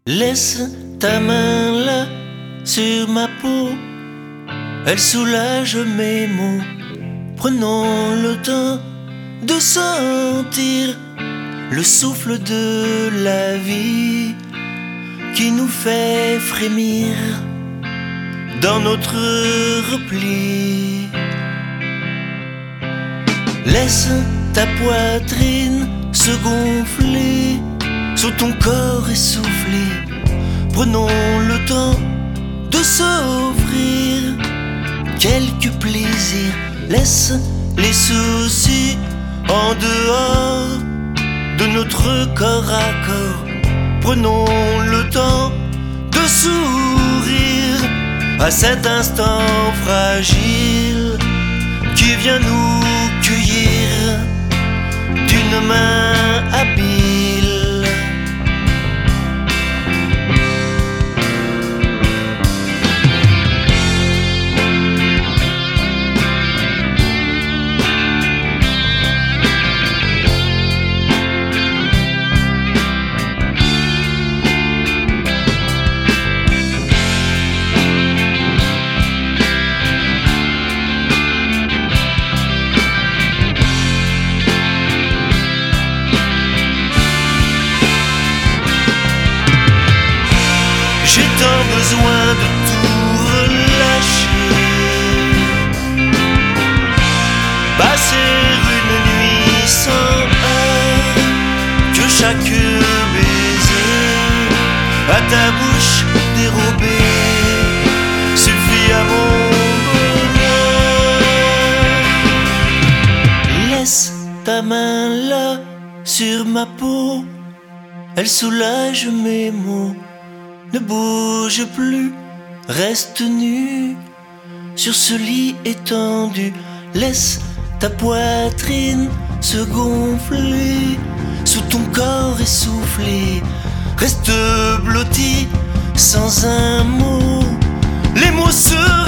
Laisse ta main là sur ma peau, elle soulage mes maux. Prenons le temps de sentir le souffle de la vie qui nous fait frémir dans notre repli. Laisse ta poitrine se gonfler sous ton corps essoufflé. Prenons le temps de s'offrir quelques plaisirs. Laisse les soucis en dehors de notre corps à corps. Prenons le temps de sourire à cet instant fragile qui vient nous cueillir d'une main habile. J'ai tant besoin de tout relâcher, passer une nuit sans heure, que chaque baiser à ta bouche dérobée suffit à mon bonheur. Laisse ta main là sur ma peau, elle soulage mes maux. Ne bouge plus, reste nu sur ce lit étendu. Laisse ta poitrine se gonfler sous ton corps essoufflé. Reste blotti sans un mot, les mots se